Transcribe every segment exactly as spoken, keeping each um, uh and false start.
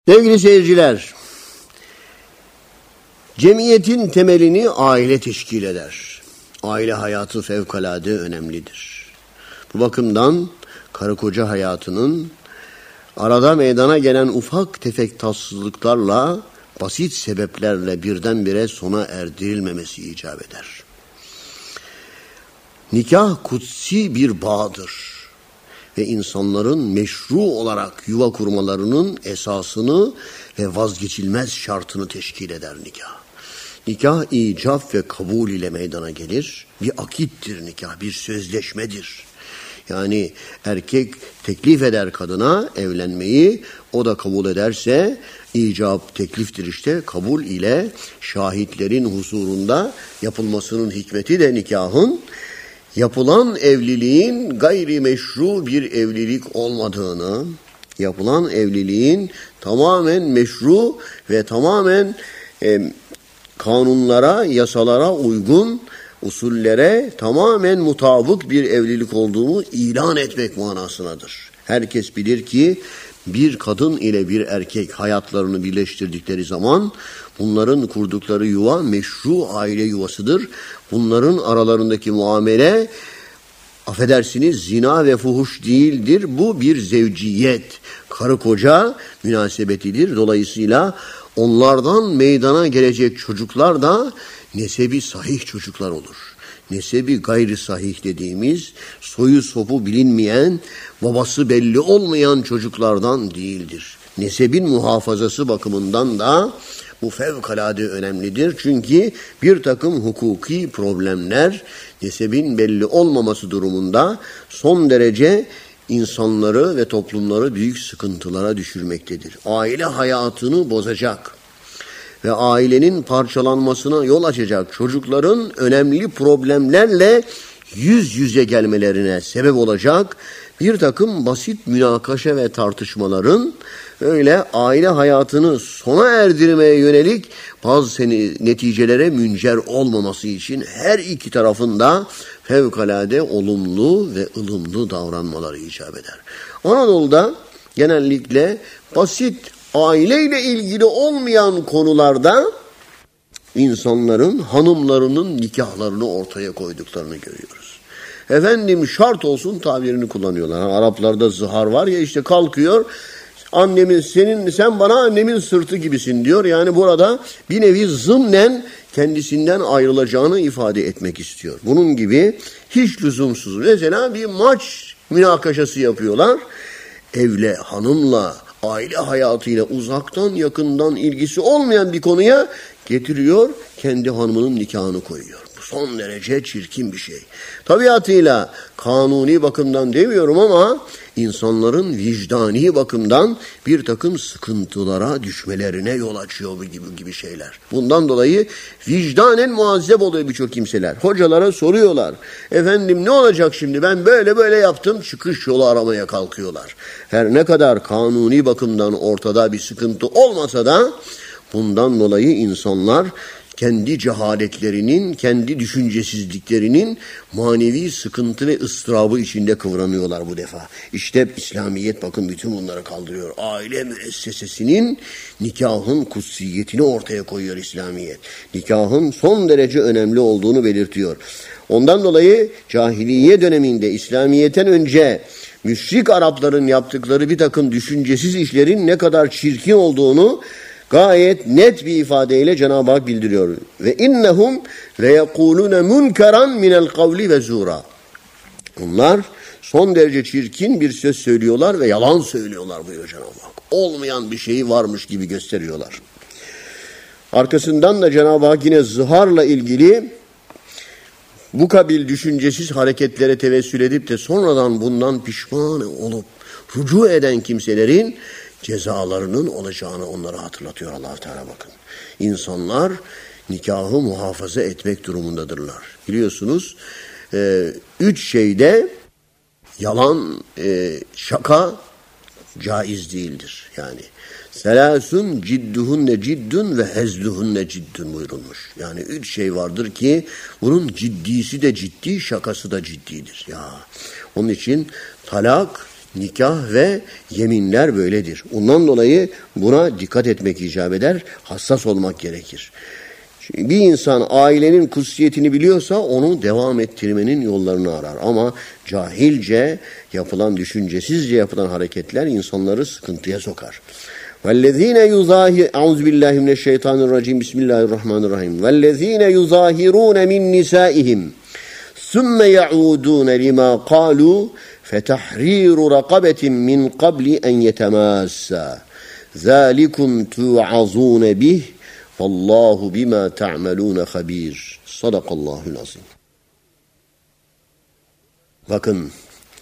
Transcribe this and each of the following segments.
Sevgili seyirciler, cemiyetin temelini aile teşkil eder. Aile hayatı fevkalade önemlidir. Bu bakımdan karı koca hayatının arada meydana gelen ufak tefek tatsızlıklarla, basit sebeplerle birdenbire sona erdirilmemesi icap eder. Nikah kutsi bir bağdır ve insanların meşru olarak yuva kurmalarının esasını ve vazgeçilmez şartını teşkil eder nikah. Nikah icap ve kabul ile meydana gelir. Bir akittir nikah, bir sözleşmedir. Yani erkek teklif eder kadına evlenmeyi, o da kabul ederse icap tekliftir işte. Kabul ile şahitlerin huzurunda yapılmasının hikmeti de nikahın, yapılan evliliğin gayri meşru bir evlilik olmadığını, yapılan evliliğin tamamen meşru ve tamamen e, kanunlara, yasalara uygun, usullere tamamen mutabık bir evlilik olduğunu ilan etmek manasındadır. Herkes bilir ki bir kadın ile bir erkek hayatlarını birleştirdikleri zaman bunların kurdukları yuva meşru aile yuvasıdır. Bunların aralarındaki muamele, affedersiniz, zina ve fuhuş değildir. Bu bir zevciyet, karı koca münasebetidir. Dolayısıyla onlardan meydana gelecek çocuklar da nesebi sahih çocuklar olur. Nesebi gayri sahih dediğimiz, soyu sopu bilinmeyen, babası belli olmayan çocuklardan değildir. Nesebin muhafazası bakımından da bu fevkalade önemlidir. Çünkü bir takım hukuki problemler nesebin belli olmaması durumunda son derece insanları ve toplumları büyük sıkıntılara düşürmektedir. Aile hayatını bozacak ve ailenin parçalanmasına yol açacak çocukların önemli problemlerle yüz yüze gelmelerine sebep olacak bir takım basit münakaşa ve tartışmaların öyle aile hayatını sona erdirmeye yönelik bazı neticelere müncer olmaması için her iki tarafında fevkalade olumlu ve ılımlı davranmaları icap eder. Anadolu'da genellikle basit aileyle ilgili olmayan konularda insanların hanımlarının nikahlarını ortaya koyduklarını görüyoruz. Efendim şart olsun tabirini kullanıyorlar. Yani Araplarda zihar var ya, işte kalkıyor, annemin senin sen bana annemin sırtı gibisin diyor. Yani burada bir nevi zımnen kendisinden ayrılacağını ifade etmek istiyor. Bunun gibi hiç lüzumsuz. Mesela bir maç münakaşası yapıyorlar. Evle, hanımla, aile hayatıyla uzaktan yakından ilgisi olmayan bir konuya getiriyor, kendi hanımının nikahını koyuyor. Bu son derece çirkin bir şey. Tabiatıyla kanuni bakımdan demiyorum ama insanların vicdani bakımdan bir takım sıkıntılara düşmelerine yol açıyor bu gibi, gibi şeyler. Bundan dolayı vicdanen muazzep oluyor birçok kimseler. Hocalara soruyorlar. Efendim ne olacak şimdi, ben böyle böyle yaptım, çıkış yolu aramaya kalkıyorlar. Her ne kadar kanuni bakımdan ortada bir sıkıntı olmasa da bundan dolayı insanlar kendi cehaletlerinin, kendi düşüncesizliklerinin manevi sıkıntı ve ıstırabı içinde kıvranıyorlar bu defa. İşte İslamiyet bakın bütün bunları kaldırıyor. Aile müessesesinin nikahın kutsiyetini ortaya koyuyor İslamiyet. Nikahın son derece önemli olduğunu belirtiyor. Ondan dolayı cahiliye döneminde İslamiyet'ten önce müşrik Arapların yaptıkları bir takım düşüncesiz işlerin ne kadar çirkin olduğunu gayet net bir ifadeyle Cenab-ı Hak bildiriyor. Ve innehum leyekulune munkeran minel kavli ve zura. Onlar son derece çirkin bir söz söylüyorlar ve yalan söylüyorlar buyuruyor Cenab-ı Hak. Olmayan bir şeyi varmış gibi gösteriyorlar. Arkasından da Cenab-ı Hak yine zıharla ilgili bu kabil düşüncesiz hareketlere tevessül edip de sonradan bundan pişman olup rücu eden kimselerin cezalarının olacağını onlara hatırlatıyor Allah Teala bakın. İnsanlar nikahı muhafaza etmek durumundadırlar. Biliyorsunuz e, üç şeyde yalan, e, şaka caiz değildir. Yani selâsün cidduhunne ciddun ve hezluhunne ciddun buyurulmuş. Yani üç şey vardır ki bunun ciddisi de ciddi, şakası da ciddidir. Ya onun için talak Nikah ve yeminler böyledir. Ondan dolayı buna dikkat etmek icap eder, hassas olmak gerekir. Şimdi bir insan ailenin kutsiyetini biliyorsa onu devam ettirmenin yollarını arar. Ama cahilce yapılan, düşüncesizce yapılan hareketler insanları sıkıntıya sokar. وَالَّذ۪ينَ يُظَاهِرُونَ اَعُوذُ بِاللّٰهِ مِنَ الشَّيْطَانِ الرَّجِيمِ بِسْمِ اللّٰهِ الرَّحْمَنِ الرَّحِيمِ وَالَّذ۪ينَ يُظَاهِرُونَ مِنْ نِسَائِهِمْ ثُمَّ يَعُودُونَ لِمَا قَالُوا فَتَحْرِيرُ رَقَبَةٍ مِنْ قَبْلِ اَنْ يَتَمَاسَّا ذَٰلِكُمْ تُوعَظُونَ بِهِ وَاللّٰهُ بِمَا تَعْمَلُونَ خَب۪يرٌ Sadakallahul azim. Bakın,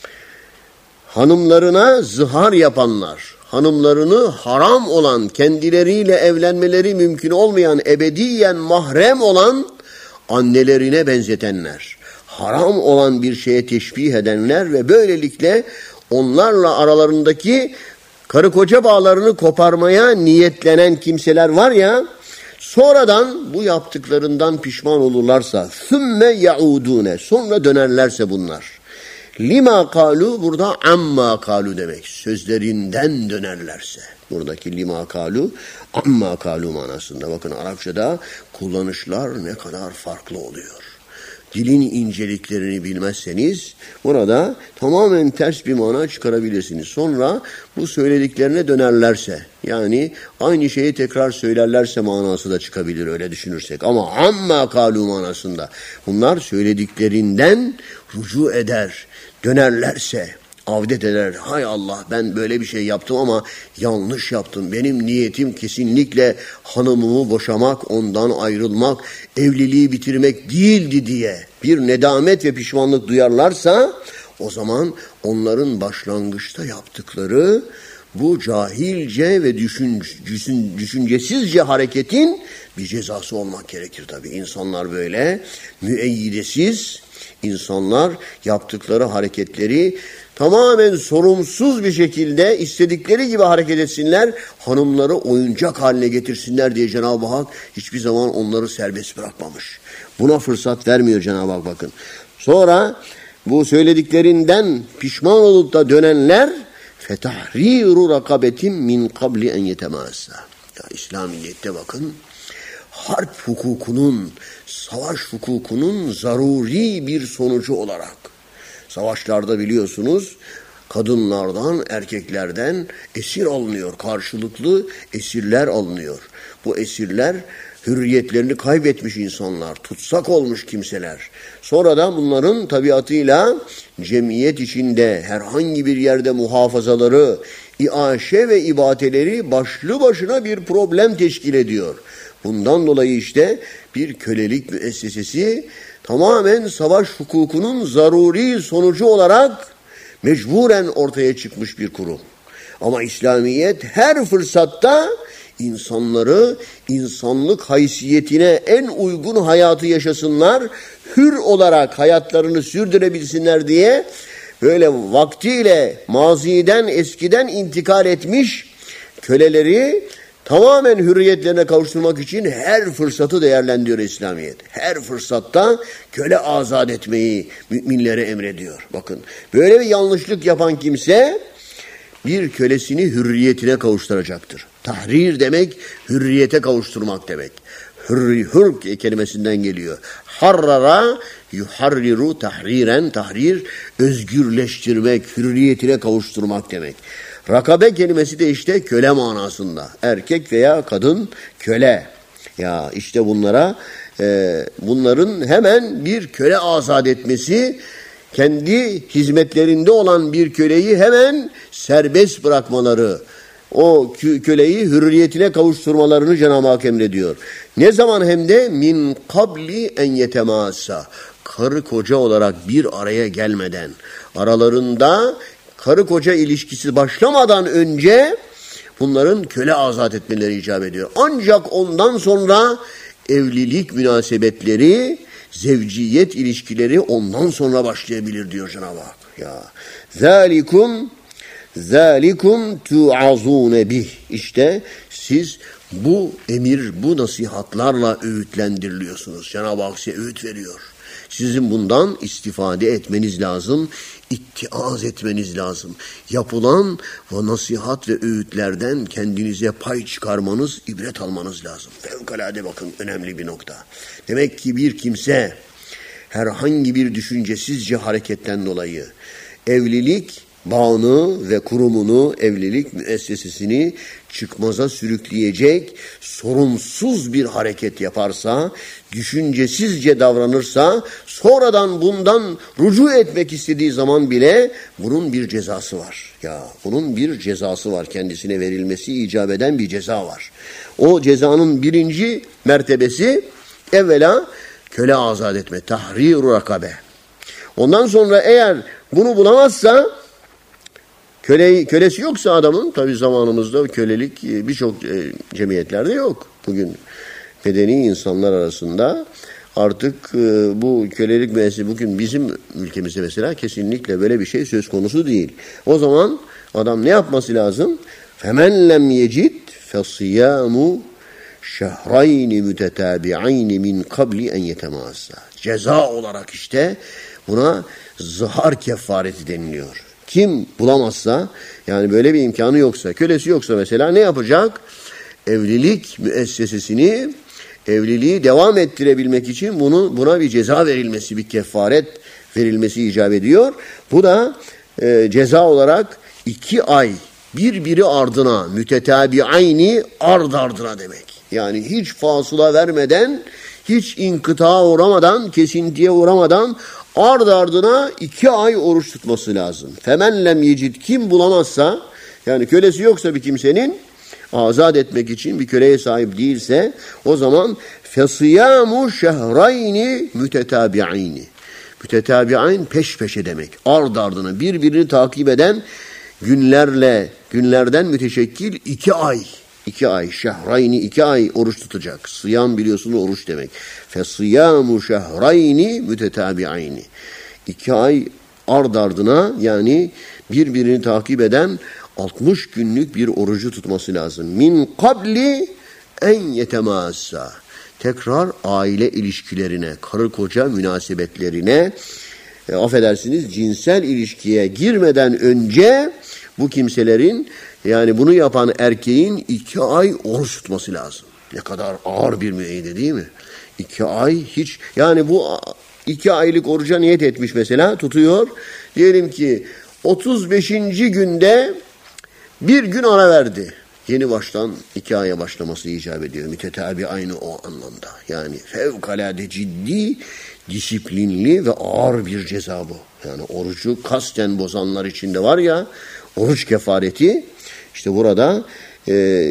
hanımlarına zihar yapanlar, hanımlarını haram olan, kendileriyle evlenmeleri mümkün olmayan, ebediyen mahrem olan annelerine benzetenler, haram olan bir şeye teşbih edenler ve böylelikle onlarla aralarındaki karı koca bağlarını koparmaya niyetlenen kimseler var ya, sonradan bu yaptıklarından pişman olurlarsa, sümme yaudune, sonra dönerlerse bunlar. Lima kalu, burada amma kalu demek. Sözlerinden dönerlerse. Buradaki lima kalu, amma kalu manasında. Bakın Arapçada kullanışlar ne kadar farklı oluyor. Dilin inceliklerini bilmezseniz burada tamamen ters bir mana çıkarabilirsiniz. Sonra bu söylediklerine dönerlerse, yani aynı şeyi tekrar söylerlerse manası da çıkabilir öyle düşünürsek. Ama amma kalu manasında bunlar söylediklerinden rücu eder, dönerlerse, avdet eder. Hay Allah, ben böyle bir şey yaptım ama yanlış yaptım. Benim niyetim kesinlikle hanımımı boşamak, ondan ayrılmak, evliliği bitirmek değildi diye bir nedamet ve pişmanlık duyarlarsa, o zaman onların başlangıçta yaptıkları bu cahilce ve düşün, düşün, düşüncesizce hareketin bir cezası olmak gerekir tabii. İnsanlar böyle müeyyidesiz, insanlar yaptıkları hareketleri tamamen sorumsuz bir şekilde istedikleri gibi hareket etsinler, hanımları oyuncak haline getirsinler diye Cenab-ı Hak hiçbir zaman onları serbest bırakmamış. Buna fırsat vermiyor Cenab-ı Hak, bakın. Sonra bu söylediklerinden pişman olup da dönenler fetahriru rakabetin min qabli en yetemassa. Ya İslamiyet'te bakın, harp hukukunun, savaş hukukunun zaruri bir sonucu olarak, savaşlarda biliyorsunuz kadınlardan, erkeklerden esir alınıyor. Karşılıklı esirler alınıyor. Bu esirler hürriyetlerini kaybetmiş insanlar, tutsak olmuş kimseler. Sonradan bunların tabiatıyla cemiyet içinde herhangi bir yerde muhafazaları, iaşe ve ibadeleri başlı başına bir problem teşkil ediyor. Bundan dolayı işte bir kölelik müessesesi tamamen savaş hukukunun zaruri sonucu olarak mecburen ortaya çıkmış bir kurum. Ama İslamiyet her fırsatta insanları insanlık haysiyetine en uygun hayatı yaşasınlar, hür olarak hayatlarını sürdürebilsinler diye böyle vaktiyle maziden, eskiden intikal etmiş köleleri tamamen hürriyetlerine kavuşturmak için her fırsatı değerlendiriyor İslamiyet. Her fırsatta köle azat etmeyi müminlere emrediyor. Bakın, böyle bir yanlışlık yapan kimse bir kölesini hürriyetine kavuşturacaktır. Tahrir demek hürriyete kavuşturmak demek. Hürri, hür kelimesinden geliyor. Harrara yuharriru tahriren, tahrir özgürleştirmek, hürriyetine kavuşturmak demek. Rakabe kelimesi de işte köle manasında. Erkek veya kadın köle. Ya işte bunlara e, bunların hemen bir köle azat etmesi, kendi hizmetlerinde olan bir köleyi hemen serbest bırakmaları, o köleyi hürriyetine kavuşturmalarını Cenab-ı Hak emrediyor. Ne zaman hem de min kabli en yetemasa, karı koca olarak bir araya gelmeden, aralarında karı koca ilişkisi başlamadan önce bunların köle azat etmeleri icap ediyor. Ancak ondan sonra evlilik münasebetleri, zevciyet ilişkileri ondan sonra başlayabilir diyor Cenab-ı Hak. Ya zalikum zalikum tu'azune bih. İşte siz bu emir, bu nasihatlarla öğütlendiriliyorsunuz. Cenab-ı Hak size öğüt veriyor. Sizin bundan istifade etmeniz lazım, ittiaz etmeniz lazım. Yapılan ve nasihat ve öğütlerden kendinize pay çıkarmanız, ibret almanız lazım. Fevkalade bakın önemli bir nokta. Demek ki bir kimse herhangi bir düşüncesizce hareketten dolayı evlilik bağını ve kurumunu, evlilik müessesesini çıkmaza sürükleyecek sorunsuz bir hareket yaparsa, düşüncesizce davranırsa, sonradan bundan rücu etmek istediği zaman bile bunun bir cezası var. Ya bunun bir cezası var. Kendisine verilmesi icap eden bir ceza var. O cezanın birinci mertebesi evvela köle azat etme, tahrir-u rakabe. Ondan sonra eğer bunu bulamazsa, köle, kölesi yoksa adamın, tabi zamanımızda kölelik birçok cemiyetlerde yok. Bugün medeni insanlar arasında artık bu kölelik meselesi bugün bizim ülkemizde mesela kesinlikle böyle bir şey söz konusu değil. O zaman adam ne yapması lazım? فَمَنْ لَمْ يَجِدْ فَصِيَامُ şehrayni mütetabi'ayni min kabli en yetemassa. Ceza olarak işte buna zihar kefareti deniliyor. Kim bulamazsa, yani böyle bir imkanı yoksa, kölesi yoksa mesela ne yapacak? Evlilik müessesesini, evliliği devam ettirebilmek için bunu buna bir ceza verilmesi, bir kefaret verilmesi icap ediyor. Bu da e, ceza olarak iki ay birbiri ardına, mütetabi'ayni ard ardına demek. Yani hiç fasıla vermeden, hiç inkıtağa uğramadan, kesintiye uğramadan ard ardına iki ay oruç tutması lazım. Femen lem yecid, kim bulamazsa, yani kölesi yoksa bir kimsenin, azat etmek için bir köleye sahip değilse, o zaman fesiyamu şehrayni mütetabi'ayni. Mütetabi'ayn peş peşe demek. Ard ardına birbirini takip eden günlerle, günlerden müteşekkil iki ay. İki ay, şehrayni iki ay oruç tutacak. Sıyam biliyorsunuz oruç demek. Fesiyamu şehrayni mütetabi'ayni. İki ay ard ardına, yani birbirini takip eden altmış günlük bir orucu tutması lazım. Min kabli en yetemassa. Tekrar aile ilişkilerine, karı koca münasebetlerine, e, affedersiniz cinsel ilişkiye girmeden önce bu kimselerin, yani bunu yapan erkeğin iki ay oruç tutması lazım. Ne kadar ağır bir müeyyide değil mi? İki ay hiç, yani bu iki aylık oruca niyet etmiş mesela, tutuyor. Diyelim ki otuz beşinci günde bir gün ara verdi. Yeni baştan iki aya başlaması icap ediyor. Mütetabi aynı o anlamda. Yani fevkalade ciddi, disiplinli ve ağır bir ceza bu. Yani orucu kasten bozanlar içinde var ya, oruç kefareti, işte burada e,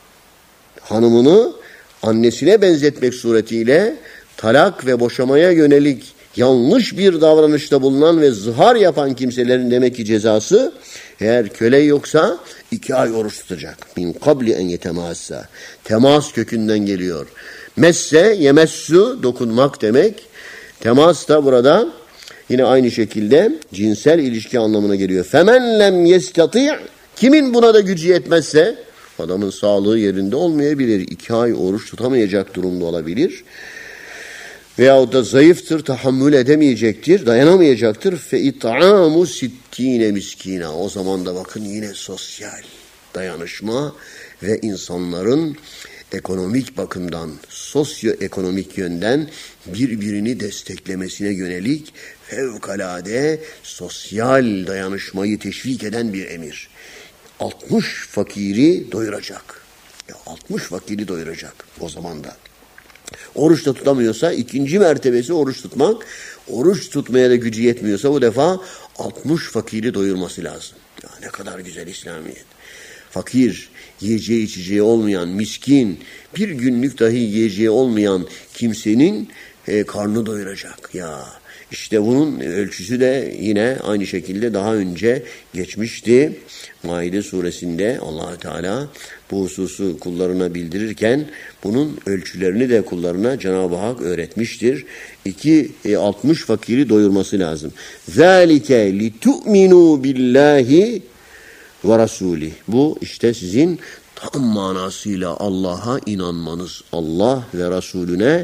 hanımını annesine benzetmek suretiyle talak ve boşamaya yönelik yanlış bir davranışta bulunan ve zihar yapan kimselerin demek ki cezası, eğer köle yoksa iki ay oruç tutacak. Min kabli en yetemassa. Temas kökünden geliyor. Messe, yemessu, dokunmak demek. Temas da burada yine aynı şekilde cinsel ilişki anlamına geliyor. Femen lem yestati', kimin buna da gücü yetmezse, adamın sağlığı yerinde olmayabilir. İki ay oruç tutamayacak durumda olabilir. Veyahut da zayıftır, tahammül edemeyecektir, dayanamayacaktır. Fe it'amu sittine miskina. O zaman da bakın yine sosyal dayanışma ve insanların ekonomik bakımdan, sosyoekonomik yönden birbirini desteklemesine yönelik fevkalade sosyal dayanışmayı teşvik eden bir emir. altmış fakiri doyuracak. Ya altmış fakiri doyuracak o zaman da. Oruç da tutamıyorsa ikinci mertebesi oruç tutmak. Oruç tutmaya da gücü yetmiyorsa bu defa altmış fakiri doyurması lazım. Ya ne kadar güzel İslamiyet. Fakir, yiyeceği içeceği olmayan, miskin, bir günlük dahi yiyeceği olmayan kimsenin e, karnı doyuracak. Ya işte bunun ölçüsü de yine aynı şekilde daha önce geçmişti. Maide suresinde Allah Teala bu hususu kullarına bildirirken bunun ölçülerini de kullarına Cenab-ı Hak öğretmiştir. İki, e, altmış fakiri doyurması lazım. ذَٰلِكَ لِتُؤْمِنُوا بِاللّٰهِ وَرَسُولِهِ. Bu işte sizin tam manasıyla Allah'a inanmanız, Allah ve Resulüne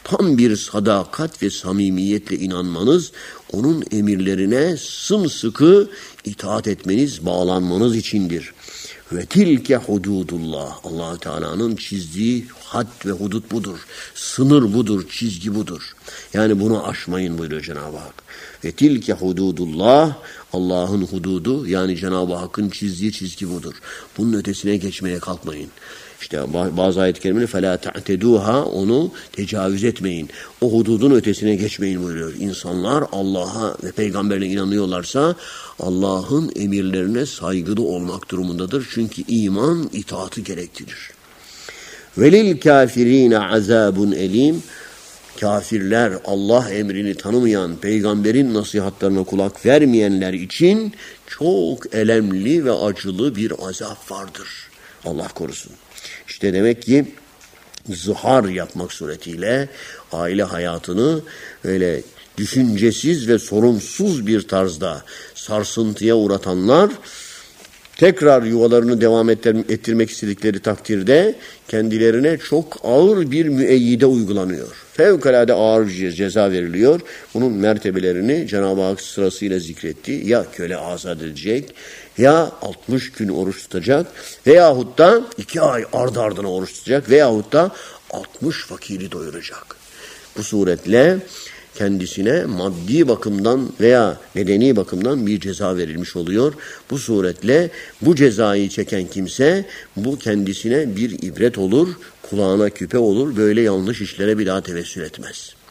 tam bir sadakat ve samimiyetle inanmanız, onun emirlerine sımsıkı itaat etmeniz, bağlanmanız içindir. Ve tilke hududullah. Allah Teala'nın çizdiği had ve hudut budur. Sınır budur, çizgi budur. Yani bunu aşmayın buyuruyor Cenab-ı Hak. Ve tilke hududullah. Allah'ın hududu, yani Cenab-ı Hakk'ın çizdiği çizgi budur. Bunun ötesine geçmeye kalkmayın. İşte bazı ayet-i kerimede فَلَا تَعْتَدُوهَا, onu tecavüz etmeyin. O hududun ötesine geçmeyin buyuruyor. İnsanlar Allah'a ve peygamberine inanıyorlarsa Allah'ın emirlerine saygılı olmak durumundadır. Çünkü iman itaatı gerektirir. وَلِلْكَافِر۪ينَ عَذَابٌ elim. Kafirler, Allah emrini tanımayan, peygamberin nasihatlerine kulak vermeyenler için çok elemli ve acılı bir azap vardır. Allah korusun. İşte demek ki zihar yapmak suretiyle aile hayatını öyle düşüncesiz ve sorumsuz bir tarzda sarsıntıya uğratanlar, tekrar yuvalarını devam ettirmek istedikleri takdirde kendilerine çok ağır bir müeyyide uygulanıyor. Fevkalade ağır ceza veriliyor. Bunun mertebelerini Cenab-ı Hak sırasıyla zikretti. Ya köle azat edilecek, ya altmış gün oruç tutacak, veyahut da iki ay ardı ardına oruç tutacak, veyahut da altmış fakiri doyuracak. Bu suretle kendisine maddi bakımdan veya nedeni bakımdan bir ceza verilmiş oluyor. Bu suretle bu cezayı çeken kimse, bu kendisine bir ibret olur, kulağına küpe olur, böyle yanlış işlere bir daha tevessül etmez.